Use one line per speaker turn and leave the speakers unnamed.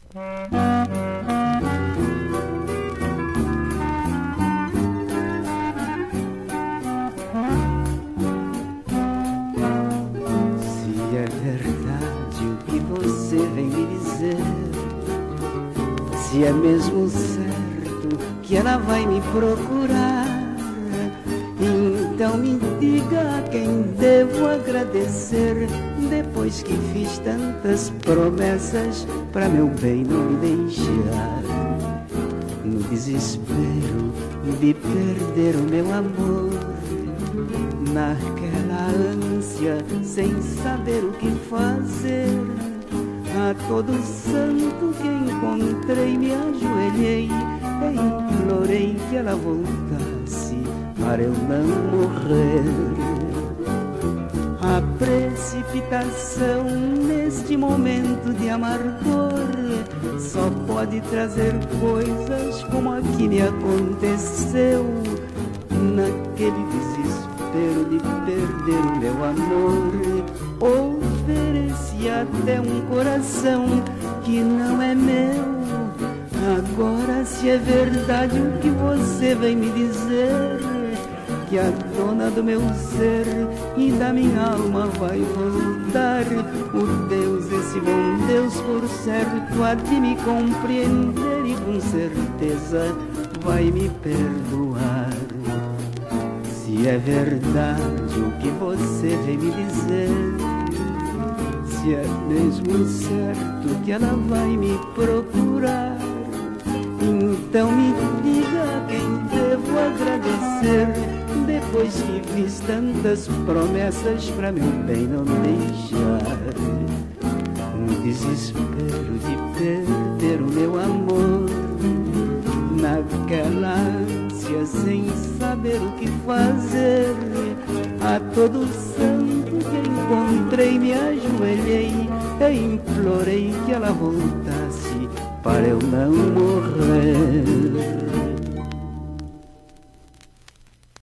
Se é verdade o que você vem me dizer, se é mesmo certo que ela vai me procurar, então me diga a quem devo agradecer, depois que fiz tantas promessas pra meu bem não me deixar. No desespero de perder o meu amor, naquela ânsia sem saber o que fazer, a todo santo que encontrei me ajoelhei e implorei que ela voltasse para eu não morrer. A precipitação neste momento de amargor só pode trazer coisas como a que me aconteceu, naquele desespero de perder o meu amor. Ofereci até um coração que não é meu. Agora, se é verdade o que você vem me dizer, que a dona do meu ser e da minha alma vai voltar, o Deus, esse bom Deus, por certo há de me compreender e com certeza vai me perdoar. Se é verdade o que você vem me dizer, se é mesmo certo que ela vai me procurar, então me diga a quem devo agradecer, depois que fiz tantas promessas pra meu bem não me deixar. No desespero de perder o meu amor, naquela ânsia sem saber o que fazer, a todo santo que encontrei me ajoelhei e implorei que ela voltasse para eu não morrer.